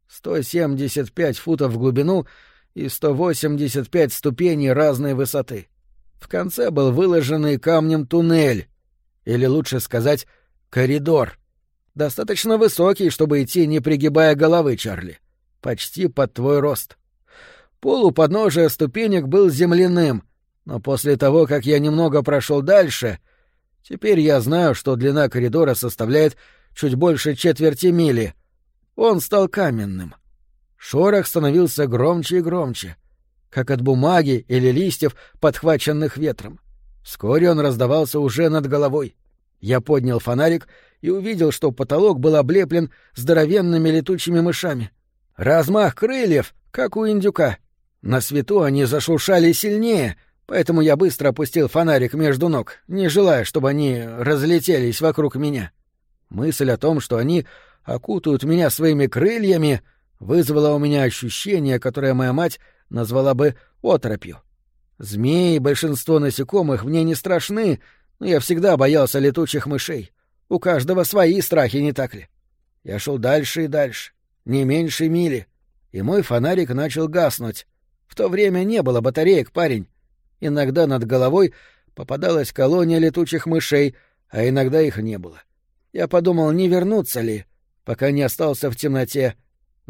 175 футов в глубину и 185 ступеней разной высоты. В конце был выложенный камнем туннель, или лучше сказать, коридор. Достаточно высокий, чтобы идти, не пригибая головы, Чарли. Почти под твой рост. Пол у подножия ступенек был земляным, но после того, как я немного прошел дальше, теперь я знаю, что длина коридора составляет чуть больше четверти мили. Он стал каменным. Шорох становился громче и громче, как от бумаги или листьев, подхваченных ветром. Вскоре он раздавался уже над головой. Я поднял фонарик и увидел, что потолок был облеплен здоровенными летучими мышами. Размах крыльев, как у индюка. На свету они зашуршали сильнее, поэтому я быстро опустил фонарик между ног, не желая, чтобы они разлетелись вокруг меня. Мысль о том, что они окутают меня своими крыльями, вызвала у меня ощущение, которое моя мать назвала бы оторопью. Змеи и большинство насекомых мне не страшны, но я всегда боялся летучих мышей. У каждого свои страхи, не так ли? Я шел дальше и дальше, не меньше мили, и мой фонарик начал гаснуть. В то время не было батареек, парень. Иногда над головой попадалась колония летучих мышей, а иногда их не было. Я подумал, не вернуться ли, пока не остался в темноте,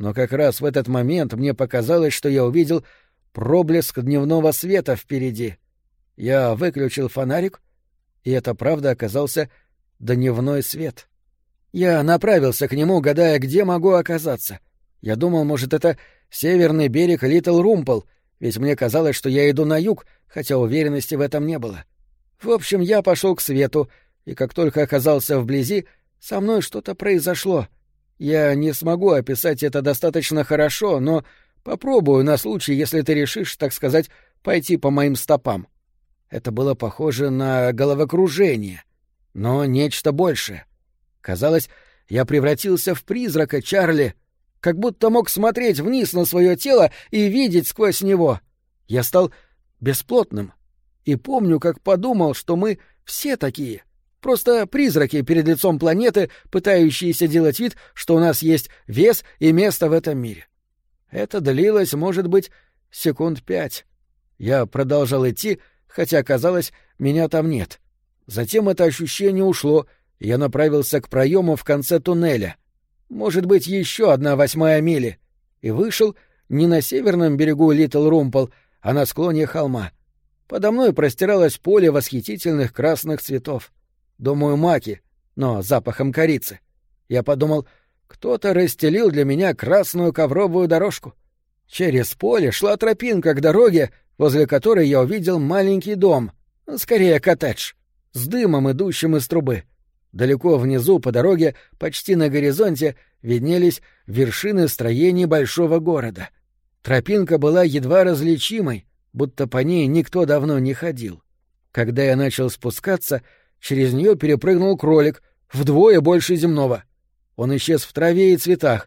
Но как раз в этот момент мне показалось, что я увидел проблеск дневного света впереди. Я выключил фонарик, и это правда оказался дневной свет. Я направился к нему, гадая, где могу оказаться. Я думал, может, это северный берег Литл Румпл, ведь мне казалось, что я иду на юг, хотя уверенности в этом не было. В общем, я пошел к свету, и как только оказался вблизи, со мной что-то произошло. Я не смогу описать это достаточно хорошо, но попробую на случай, если ты решишь, так сказать, пойти по моим стопам. Это было похоже на головокружение, но нечто большее. Казалось, я превратился в призрака, Чарли, как будто мог смотреть вниз на свое тело и видеть сквозь него. Я стал бесплотным. И помню, как подумал, что мы все такие. Просто призраки перед лицом планеты, пытающиеся делать вид, что у нас есть вес и место в этом мире. Это длилось, может быть, 5 секунд. Я продолжал идти, хотя, казалось, меня там нет. Затем это ощущение ушло, и я направился к проему в конце туннеля. Может быть, еще 1/8 мили. И вышел не на северном берегу Литл Румпл, а на склоне холма. Подо мной простиралось поле восхитительных красных цветов. Думаю, маки, но запахом корицы. Я подумал, кто-то расстелил для меня красную ковровую дорожку. Через поле шла тропинка к дороге, возле которой я увидел маленький дом, скорее коттедж, с дымом, идущим из трубы. Далеко внизу по дороге, почти на горизонте, виднелись вершины строений большого города. Тропинка была едва различимой, будто по ней никто давно не ходил. Когда я начал спускаться, через нее перепрыгнул кролик, вдвое больше земного. Он исчез в траве и цветах.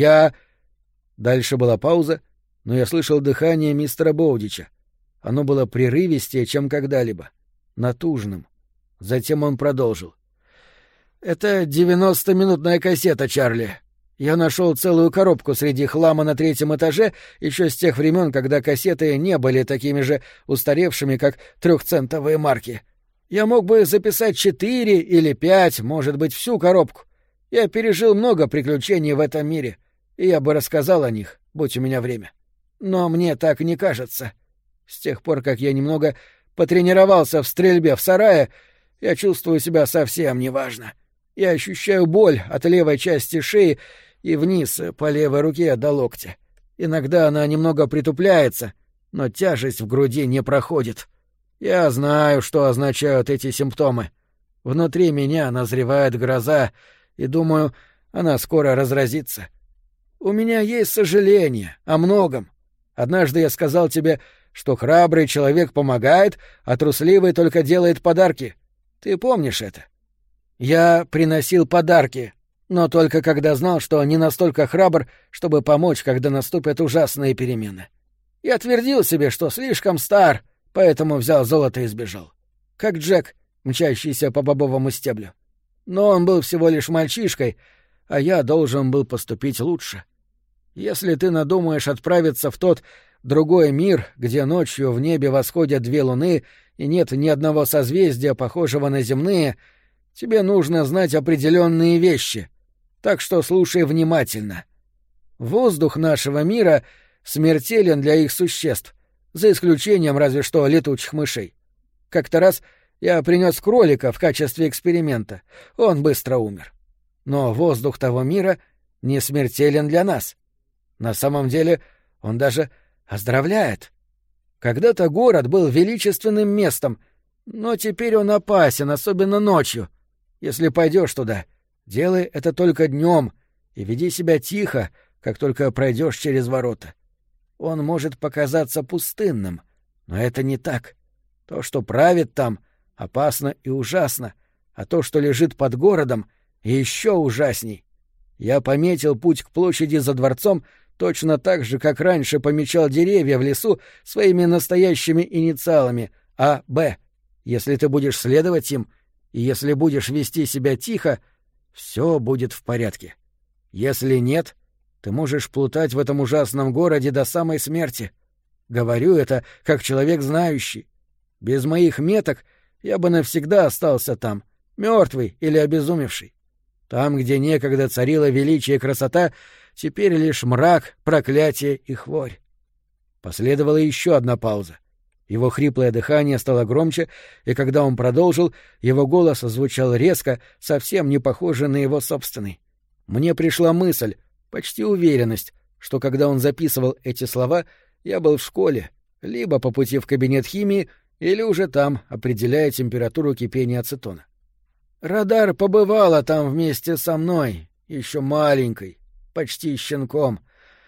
Дальше была пауза, но я слышал дыхание мистера Боудича. Оно было прерывистее, чем когда-либо, натужным. Затем он продолжил. «Это 90-минутная кассета, Чарли. Я нашел целую коробку среди хлама на 3-м этаже еще с тех времен, когда кассеты не были такими же устаревшими, как 3-центовые марки. Я мог бы записать 4 или 5, может быть, всю коробку. Я пережил много приключений в этом мире, и я бы рассказал о них, будь у меня время. Но мне так не кажется. С тех пор, как я немного потренировался в стрельбе в сарае, я чувствую себя совсем неважно. Я ощущаю боль от левой части шеи и вниз по левой руке до локтя. Иногда она немного притупляется, но тяжесть в груди не проходит. Я знаю, что означают эти симптомы. Внутри меня назревает гроза, и, думаю, она скоро разразится. У меня есть сожаление о многом. Однажды я сказал тебе, что храбрый человек помогает, а трусливый только делает подарки. Ты помнишь это? Я приносил подарки, но только когда знал, что не настолько храбр, чтобы помочь, когда наступят ужасные перемены. Я твердил себе, что слишком стар, поэтому взял золото и сбежал. Как Джек, мчащийся по бобовому стеблю. Но он был всего лишь мальчишкой, а я должен был поступить лучше. Если ты надумаешь отправиться в тот другой мир, где ночью в небе восходят 2 луны и нет ни одного созвездия, похожего на земные, тебе нужно знать определенные вещи, так что слушай внимательно. Воздух нашего мира смертелен для их существ, за исключением разве что летучих мышей. Как-то раз я принес кролика в качестве эксперимента. Он быстро умер. Но воздух того мира не смертелен для нас. На самом деле он даже оздоровляет. Когда-то город был величественным местом, но теперь он опасен, особенно ночью. Если пойдешь туда, делай это только днем и веди себя тихо, как только пройдешь через ворота. Он может показаться пустынным, но это не так. То, что правит там, опасно и ужасно, а то, что лежит под городом, еще ужасней. Я пометил путь к площади за дворцом точно так же, как раньше помечал деревья в лесу своими настоящими инициалами А.Б. Если ты будешь следовать им, и если будешь вести себя тихо, все будет в порядке. Если нет, ты можешь плутать в этом ужасном городе до самой смерти. Говорю это как человек знающий. Без моих меток я бы навсегда остался там, мертвый или обезумевший. Там, где некогда царила величие и красота, Теперь лишь мрак, проклятие и хворь. Последовала еще одна пауза. Его хриплое дыхание стало громче, и когда он продолжил, его голос звучал резко, совсем не похоже на его собственный. Мне пришла мысль, почти уверенность, что когда он записывал эти слова, я был в школе, либо по пути в кабинет химии, или уже там, определяя температуру кипения ацетона. Радар побывала там вместе со мной, еще маленькой, почти щенком.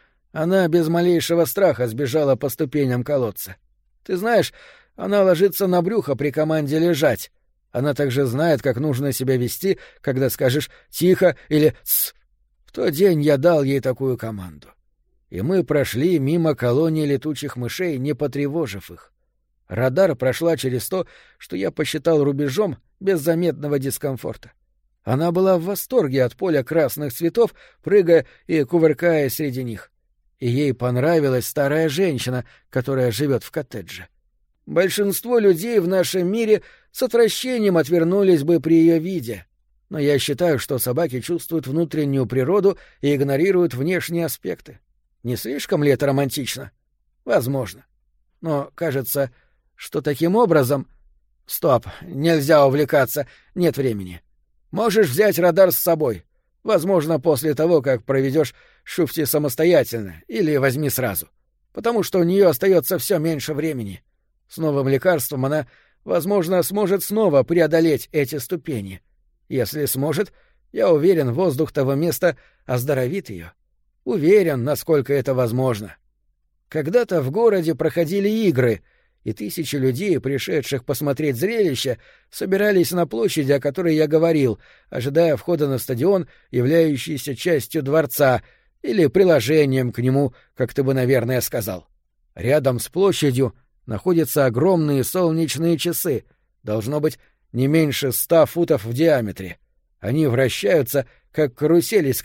Она без малейшего страха сбежала по ступеням колодца. Ты знаешь, она ложится на брюхо при команде лежать. Она также знает, как нужно себя вести, когда скажешь «тихо» или «тсс». В тот день я дал ей такую команду. И мы прошли мимо колонии летучих мышей, не потревожив их. Радар прошла через то, что я посчитал рубежом без заметного дискомфорта. Она была в восторге от поля красных цветов, прыгая и кувыркаясь среди них. И ей понравилась старая женщина, которая живет в коттедже. Большинство людей в нашем мире с отвращением отвернулись бы при ее виде. Но я считаю, что собаки чувствуют внутреннюю природу и игнорируют внешние аспекты. Не слишком ли это романтично? Возможно. Но кажется, что таким образом... Стоп, нельзя увлекаться, нет времени. Можешь взять радар с собой. Возможно, после того, как проведешь шуфти самостоятельно, или возьми сразу. Потому что у нее остается все меньше времени. С новым лекарством она, возможно, сможет снова преодолеть эти ступени. Если сможет, я уверен, воздух того места оздоровит ее. Уверен, насколько это возможно. Когда-то в городе проходили игры, и тысячи людей, пришедших посмотреть зрелище, собирались на площади, о которой я говорил, ожидая входа на стадион, являющийся частью дворца, или приложением к нему, как ты бы, наверное, сказал. Рядом с площадью находятся огромные солнечные часы, должно быть, не меньше 100 футов в диаметре. Они вращаются, как карусель из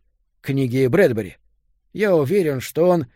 книги Брэдбери. Я уверен, что он...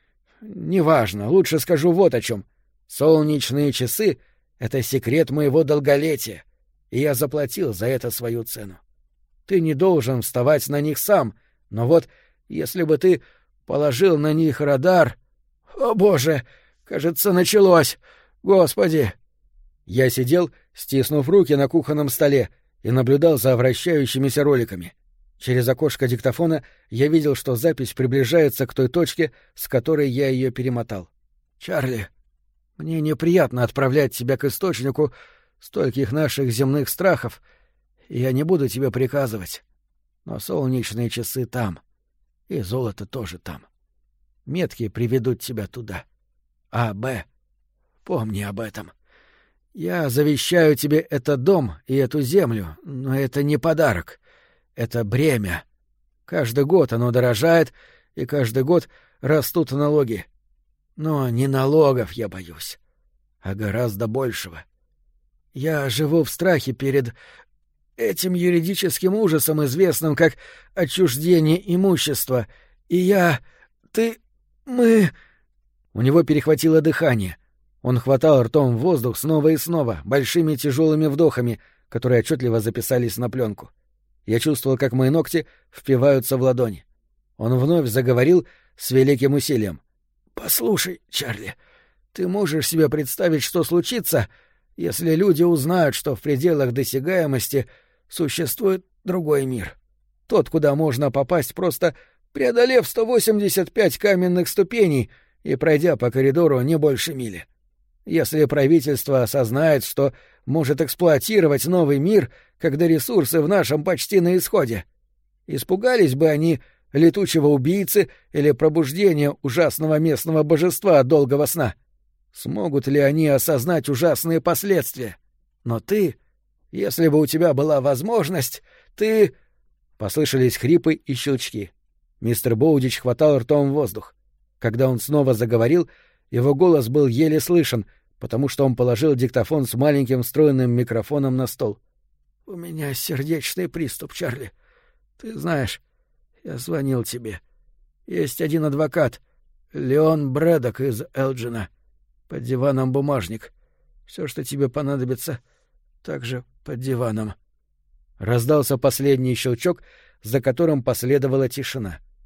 Неважно, лучше скажу вот о чем. Солнечные часы — это секрет моего долголетия, и я заплатил за это свою цену. Ты не должен вставать на них сам, но вот если бы ты положил на них радар... О, Боже! Кажется, началось! Господи! Я сидел, стиснув руки на кухонном столе, и наблюдал за вращающимися роликами. Через окошко диктофона я видел, что запись приближается к той точке, с которой я ее перемотал. «Чарли, мне неприятно отправлять тебя к источнику стольких наших земных страхов, и я не буду тебе приказывать. Но солнечные часы там, и золото тоже там. Метки приведут тебя туда. А, Б, помни об этом. Я завещаю тебе этот дом и эту землю, но это не подарок. Это бремя. Каждый год оно дорожает, и каждый год растут налоги. Но не налогов я боюсь, а гораздо большего. Я живу в страхе перед этим юридическим ужасом, известным как отчуждение имущества, и я... мы... У него перехватило дыхание. Он хватал ртом воздух снова и снова, большими тяжелыми вдохами, которые отчетливо записались на пленку. Я чувствовал, как мои ногти впиваются в ладони. Он вновь заговорил с великим усилием. «Послушай, Чарли, ты можешь себе представить, что случится, если люди узнают, что в пределах досягаемости существует другой мир? Тот, куда можно попасть, просто преодолев 185 каменных ступеней и пройдя по коридору не больше мили. Если правительство осознает, что может эксплуатировать новый мир, когда ресурсы в нашем почти на исходе, испугались бы они летучего убийцы или пробуждения ужасного местного божества от долгого сна? Смогут ли они осознать ужасные последствия? Но ты, если бы у тебя была возможность, ты...» Послышались хрипы и щелчки. Мистер Боудич хватал ртом воздух. Когда он снова заговорил, его голос был еле слышен, потому что он положил диктофон с маленьким встроенным микрофоном на стол. «У меня сердечный приступ, Чарли. Ты знаешь, я звонил тебе. Есть один адвокат, Леон Брэдок из Элджина. Под диваном бумажник. Все, что тебе понадобится, также под диваном». Раздался последний щелчок, за которым последовала тишина.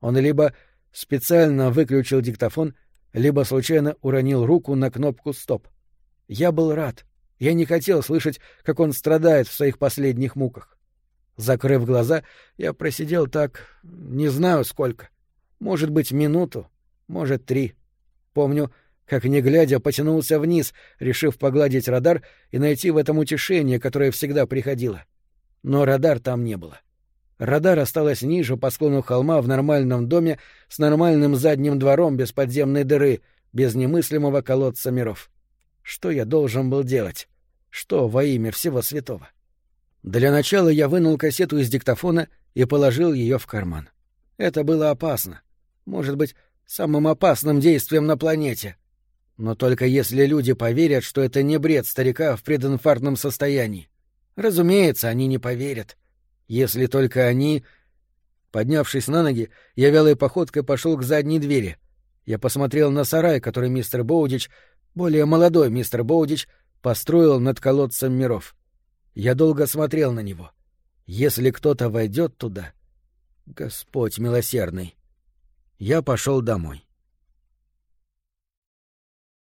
Он либо специально выключил диктофон, либо случайно уронил руку на кнопку «Стоп». Я был рад. Я не хотел слышать, как он страдает в своих последних муках. Закрыв глаза, я просидел так, не знаю сколько. Может быть, минуту, может, 3. Помню, как, не глядя, потянулся вниз, решив погладить радар и найти в этом утешение, которое всегда приходило. Но радар там не было. Радар осталось ниже по склону холма в нормальном доме с нормальным задним двором без подземной дыры, без немыслимого колодца миров. Что я должен был делать? Что во имя всего святого? Для начала я вынул кассету из диктофона и положил ее в карман. Это было опасно. Может быть, самым опасным действием на планете. Но только если люди поверят, что это не бред старика в прединфарктном состоянии. Разумеется, они не поверят. Если только они... Поднявшись на ноги, я вялой походкой пошел к задней двери. Я посмотрел на сарай, который мистер Боудич, более молодой мистер Боудич, построил над колодцем миров. Я долго смотрел на него. Если кто-то войдет туда... Господь милосердный. Я пошел домой.